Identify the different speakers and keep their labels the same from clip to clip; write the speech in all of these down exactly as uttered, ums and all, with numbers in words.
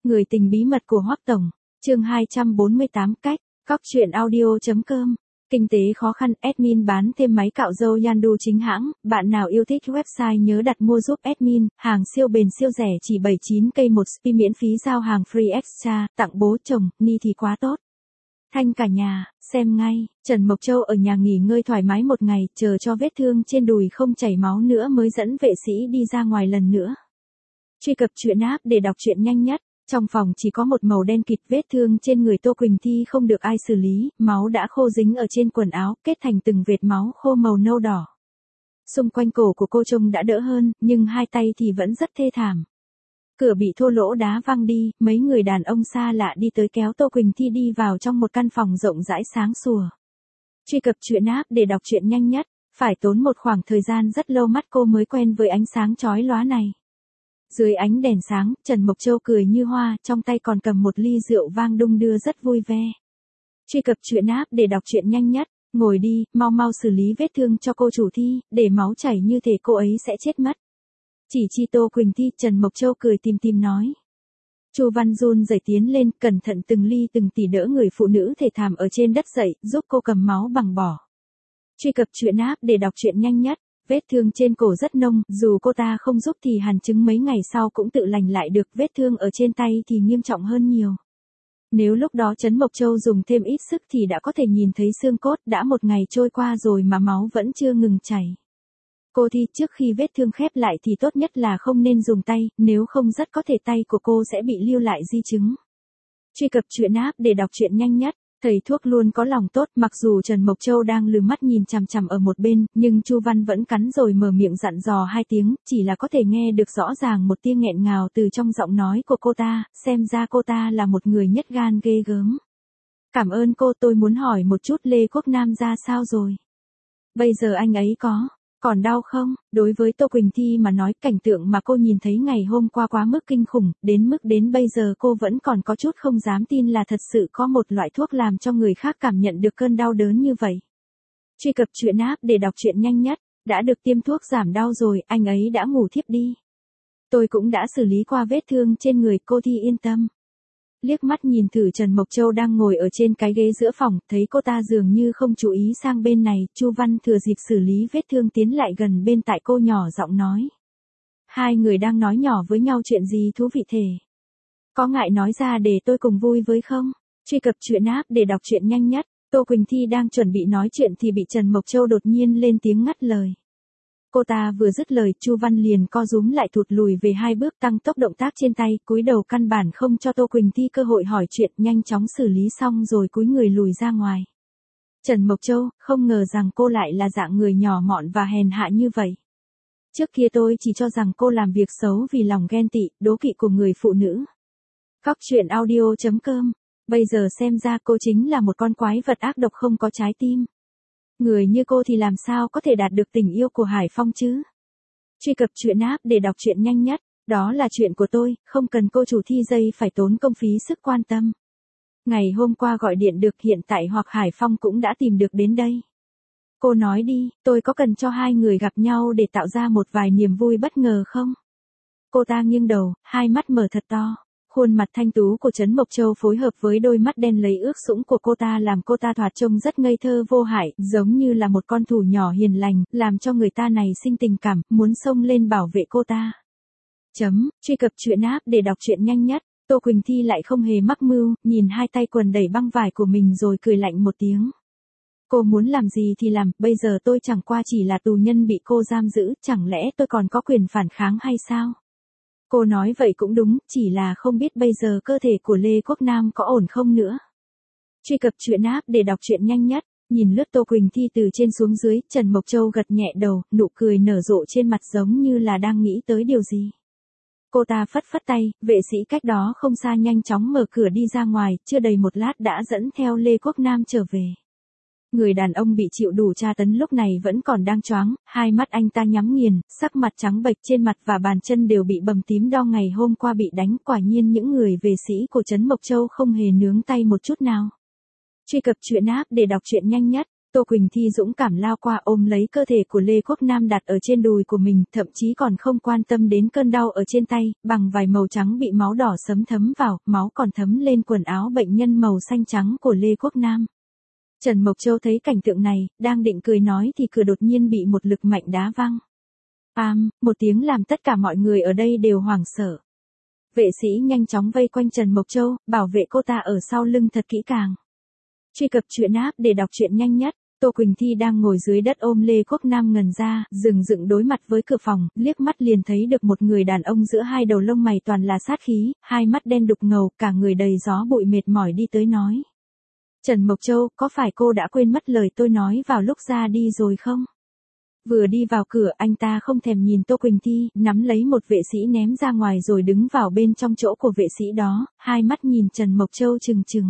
Speaker 1: Người tình bí mật của Hoắc Tổng, chương hai trăm bốn mươi tám cách, cóc truyện audio chấm com. Kinh tế khó khăn, admin bán thêm máy cạo râu Yandu chính hãng, bạn nào yêu thích website nhớ đặt mua giúp admin, hàng siêu bền siêu rẻ chỉ bảy mươi chín k một spi miễn phí giao hàng free extra, tặng bố chồng, ni thì quá tốt. Thanh cả nhà, xem ngay, Trần Mộc Châu ở nhà nghỉ ngơi thoải mái một ngày, chờ cho vết thương trên đùi không chảy máu nữa mới dẫn vệ sĩ đi ra ngoài lần nữa. Truy cập truyện app để đọc truyện nhanh nhất. Trong phòng chỉ có một màu đen kịt, vết thương trên người Tô Quỳnh Thi không được ai xử lý, máu đã khô dính ở trên quần áo, kết thành từng vệt máu khô màu nâu đỏ. Xung quanh cổ của cô trông đã đỡ hơn, nhưng hai tay thì vẫn rất thê thảm. Cửa bị thô lỗ đá văng đi, mấy người đàn ông xa lạ đi tới kéo Tô Quỳnh Thi đi vào trong một căn phòng rộng rãi sáng sủa. Truy cập truyện app để đọc truyện nhanh nhất, phải tốn một khoảng thời gian rất lâu mắt cô mới quen với ánh sáng chói lóa này. Dưới ánh đèn sáng, Trần Mộc Châu cười như hoa, trong tay còn cầm một ly rượu vang đung đưa rất vui vẻ. Truy cập truyện app để đọc truyện nhanh nhất, ngồi đi, mau mau xử lý vết thương cho cô chủ Thi, để máu chảy như thể cô ấy sẽ chết mất. Chỉ chi Tô Quỳnh Thi, Trần Mộc Châu cười tìm tìm nói. Chu Văn run rẩy tiến lên, cẩn thận từng ly từng tỉ đỡ người phụ nữ thể thảm ở trên đất dậy, giúp cô cầm máu bằng bỏ. Truy cập truyện app để đọc truyện nhanh nhất. Vết thương trên cổ rất nông, dù cô ta không giúp thì hàn chứng mấy ngày sau cũng tự lành lại được, vết thương ở trên tay thì nghiêm trọng hơn nhiều. Nếu lúc đó Trấn Mộc Châu dùng thêm ít sức thì đã có thể nhìn thấy xương cốt, đã một ngày trôi qua rồi mà máu vẫn chưa ngừng chảy. Cô Thi, trước khi vết thương khép lại thì tốt nhất là không nên dùng tay, nếu không rất có thể tay của cô sẽ bị lưu lại di chứng. Truy cập truyện app để đọc truyện nhanh nhất. Thầy thuốc luôn có lòng tốt, mặc dù Trần Mộc Châu đang lừ mắt nhìn chằm chằm ở một bên, nhưng Chu Văn vẫn cắn rồi mở miệng dặn dò hai tiếng, chỉ là có thể nghe được rõ ràng một tiếng nghẹn ngào từ trong giọng nói của cô ta, xem ra cô ta là một người nhất gan ghê gớm. Cảm ơn cô, tôi muốn hỏi một chút Lê Quốc Nam ra sao rồi? Bây giờ anh ấy có, còn đau không? Đối với Tô Quỳnh Thi mà nói, cảnh tượng mà cô nhìn thấy ngày hôm qua quá mức kinh khủng, đến mức đến bây giờ cô vẫn còn có chút không dám tin là thật sự có một loại thuốc làm cho người khác cảm nhận được cơn đau đớn như vậy. Truy cập truyện app để đọc truyện nhanh nhất, đã được tiêm thuốc giảm đau rồi, anh ấy đã ngủ thiếp đi. Tôi cũng đã xử lý qua vết thương trên người, cô Thi yên tâm. Liếc mắt nhìn thử Trần Mộc Châu đang ngồi ở trên cái ghế giữa phòng, thấy cô ta dường như không chú ý sang bên này, Chu Văn thừa dịp xử lý vết thương tiến lại gần bên tại cô nhỏ giọng nói. Hai người đang nói nhỏ với nhau chuyện gì thú vị thế? Có ngại nói ra để tôi cùng vui với không? Truy cập truyện app để đọc truyện nhanh nhất, Tô Quỳnh Thi đang chuẩn bị nói chuyện thì bị Trần Mộc Châu đột nhiên lên tiếng ngắt lời. Cô ta vừa dứt lời, Chu Văn liền co rúm lại thụt lùi về hai bước, tăng tốc động tác trên tay, cúi đầu căn bản không cho Tô Quỳnh Thi cơ hội hỏi chuyện, nhanh chóng xử lý xong rồi cúi người lùi ra ngoài. Trần Mộc Châu, không ngờ rằng cô lại là dạng người nhỏ mọn và hèn hạ như vậy. Trước kia tôi chỉ cho rằng cô làm việc xấu vì lòng ghen tị, đố kỵ của người phụ nữ. Cóc truyện audio chấm com, bây giờ xem ra cô chính là một con quái vật ác độc không có trái tim. Người như cô thì làm sao có thể đạt được tình yêu của Hải Phong chứ? Truy cập truyện app để đọc truyện nhanh nhất, đó là chuyện của tôi, không cần cô chủ Thi dây phải tốn công phí sức quan tâm. Ngày hôm qua gọi điện được, hiện tại hoặc Hải Phong cũng đã tìm được đến đây. Cô nói đi, tôi có cần cho hai người gặp nhau để tạo ra một vài niềm vui bất ngờ không? Cô ta nghiêng đầu, hai mắt mở thật to. Khuôn mặt thanh tú của Trấn Mộc Châu phối hợp với đôi mắt đen lấy ước sũng của cô ta làm cô ta thoạt trông rất ngây thơ vô hại, giống như là một con thú nhỏ hiền lành, làm cho người ta này sinh tình cảm, muốn xông lên bảo vệ cô ta. Chấm, truy cập truyện app để đọc truyện nhanh nhất, Tô Quỳnh Thi lại không hề mắc mưu, nhìn hai tay quần đẩy băng vải của mình rồi cười lạnh một tiếng. Cô muốn làm gì thì làm, bây giờ tôi chẳng qua chỉ là tù nhân bị cô giam giữ, chẳng lẽ tôi còn có quyền phản kháng hay sao? Cô nói vậy cũng đúng, chỉ là không biết bây giờ cơ thể của Lê Quốc Nam có ổn không nữa. Truy cập truyện app để đọc truyện nhanh nhất, nhìn lướt Tô Quỳnh Thi từ trên xuống dưới, Trần Mộc Châu gật nhẹ đầu, nụ cười nở rộ trên mặt giống như là đang nghĩ tới điều gì. Cô ta phất phất tay, vệ sĩ cách đó không xa nhanh chóng mở cửa đi ra ngoài, chưa đầy một lát đã dẫn theo Lê Quốc Nam trở về. Người đàn ông bị chịu đủ tra tấn lúc này vẫn còn đang choáng, hai mắt anh ta nhắm nghiền, sắc mặt trắng bệch, trên mặt và bàn chân đều bị bầm tím do ngày hôm qua bị đánh, quả nhiên những người vệ sĩ của Trấn Mộc Châu không hề nướng tay một chút nào. Truy cập truyện app để đọc truyện nhanh nhất, Tô Quỳnh Thi dũng cảm lao qua ôm lấy cơ thể của Lê Quốc Nam đặt ở trên đùi của mình, thậm chí còn không quan tâm đến cơn đau ở trên tay, bằng vải màu trắng bị máu đỏ sấm thấm vào, máu còn thấm lên quần áo bệnh nhân màu xanh trắng của Lê Quốc Nam. Trần Mộc Châu thấy cảnh tượng này, đang định cười nói thì cửa đột nhiên bị một lực mạnh đá văng. Pam, một tiếng làm tất cả mọi người ở đây đều hoảng sợ. Vệ sĩ nhanh chóng vây quanh Trần Mộc Châu, bảo vệ cô ta ở sau lưng thật kỹ càng. Truy cập truyện app để đọc truyện nhanh nhất. Tô Quỳnh Thi đang ngồi dưới đất ôm Lê Quốc Nam ngần ra, dừng dựng đối mặt với cửa phòng, liếc mắt liền thấy được một người đàn ông giữa hai đầu lông mày toàn là sát khí, hai mắt đen đục ngầu, cả người đầy gió bụi mệt mỏi đi tới nói. Trần Mộc Châu, có phải cô đã quên mất lời tôi nói vào lúc ra đi rồi không? Vừa đi vào cửa anh ta không thèm nhìn Tô Quỳnh Thi, nắm lấy một vệ sĩ ném ra ngoài rồi đứng vào bên trong chỗ của vệ sĩ đó, hai mắt nhìn Trần Mộc Châu trừng trừng.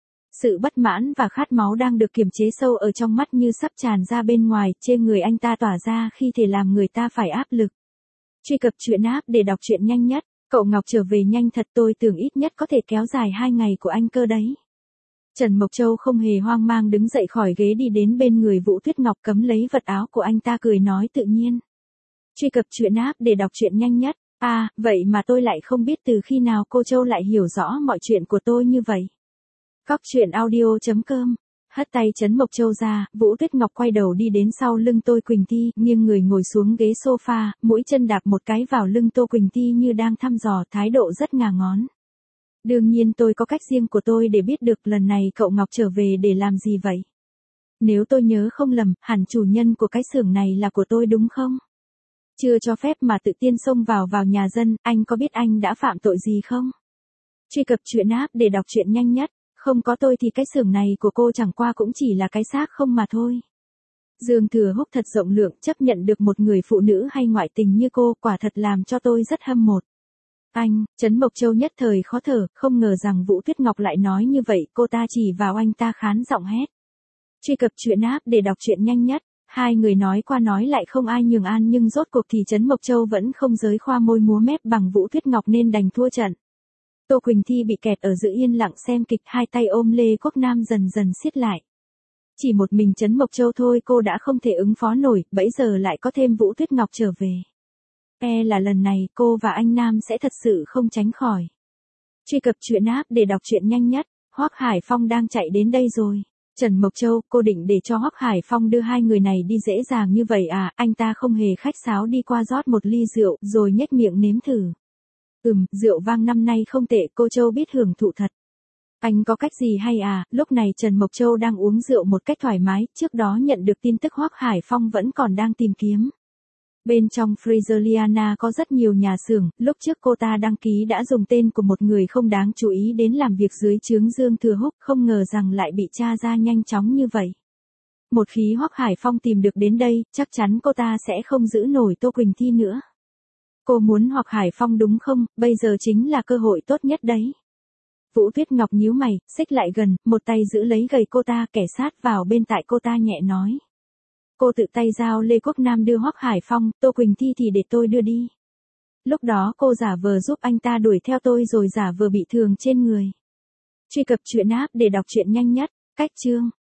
Speaker 1: Sự bất mãn và khát máu đang được kiềm chế sâu ở trong mắt như sắp tràn ra bên ngoài, trên người anh ta tỏa ra khi thể làm người ta phải áp lực. Truy cập truyện app để đọc truyện nhanh nhất. Cậu Ngọc trở về nhanh thật, tôi tưởng ít nhất có thể kéo dài hai ngày của anh cơ đấy. Trần Mộc Châu không hề hoang mang đứng dậy khỏi ghế đi đến bên người Vũ Tuyết Ngọc cấm lấy vật áo của anh ta cười nói tự nhiên. Truy cập truyện app để đọc truyện nhanh nhất. À, vậy mà tôi lại không biết từ khi nào cô Châu lại hiểu rõ mọi chuyện của tôi như vậy. Cóc truyện audio chấm com. Hất tay Trấn Mộc Châu ra, Vũ Tuyết Ngọc quay đầu đi đến sau lưng Tô Quỳnh Thi, nghiêng người ngồi xuống ghế sofa, mũi chân đạp một cái vào lưng Tô Quỳnh Thi như đang thăm dò, thái độ rất ngà ngón. Đương nhiên tôi có cách riêng của tôi để biết được lần này cậu Ngọc trở về để làm gì vậy. Nếu tôi nhớ không lầm, hẳn chủ nhân của cái xưởng này là của tôi đúng không? Chưa cho phép mà tự tiên xông vào vào nhà dân, anh có biết anh đã phạm tội gì không? Truy cập truyện app để đọc truyện nhanh nhất. Không có tôi thì cái xưởng này của cô chẳng qua cũng chỉ là cái xác không mà thôi. Dương Thừa Húc thật rộng lượng, chấp nhận được một người phụ nữ hay ngoại tình như cô, quả thật làm cho tôi rất hâm mộ. Anh, Trấn Mộc Châu nhất thời khó thở, không ngờ rằng Vũ Tuyết Ngọc lại nói như vậy, cô ta chỉ vào anh ta khán giọng hét. Truy cập truyện app để đọc truyện nhanh nhất. Hai người nói qua nói lại không ai nhường an nhưng rốt cuộc thì Trấn Mộc Châu vẫn không giới khoa môi múa mép bằng Vũ Tuyết Ngọc nên đành thua trận. Tô Quỳnh Thi bị kẹt ở giữa yên lặng xem kịch, hai tay ôm Lê Quốc Nam dần dần siết lại. Chỉ một mình Trấn Mộc Châu thôi cô đã không thể ứng phó nổi, bấy giờ lại có thêm Vũ Tuyết Ngọc trở về. E là lần này cô và anh Nam sẽ thật sự không tránh khỏi. Truy cập truyện app để đọc truyện nhanh nhất. Hoắc Hải Phong đang chạy đến đây rồi. Trần Mộc Châu, cô định để cho Hoắc Hải Phong đưa hai người này đi dễ dàng như vậy à? Anh ta không hề khách sáo đi qua rót một ly rượu rồi nhếch miệng nếm thử. Ừm, rượu vang năm nay không tệ, cô Châu biết hưởng thụ thật. Anh có cách gì hay à? Lúc này Trần Mộc Châu đang uống rượu một cách thoải mái, trước đó nhận được tin tức Hoắc Hải Phong vẫn còn đang tìm kiếm. Bên trong Fraseriana có rất nhiều nhà xưởng, lúc trước cô ta đăng ký đã dùng tên của một người không đáng chú ý đến làm việc dưới trướng Dương Thừa Húc, không ngờ rằng lại bị tra ra nhanh chóng như vậy. Một khi Hoắc Hải Phong tìm được đến đây, chắc chắn cô ta sẽ không giữ nổi Tô Quỳnh Thi nữa. Cô muốn Hoắc Hải Phong đúng không? Bây giờ chính là cơ hội tốt nhất đấy. Vũ Tuyết Ngọc nhíu mày, xích lại gần, một tay giữ lấy gầy cô ta, kẻ sát vào bên tai cô ta nhẹ nói. Cô tự tay giao Lê Quốc Nam đưa Hoắc Hải Phong, Tô Quỳnh Thi thì để tôi đưa đi. Lúc đó cô giả vờ giúp anh ta đuổi theo tôi rồi giả vờ bị thương trên người. Truy cập truyện app để đọc truyện nhanh nhất. Cách chương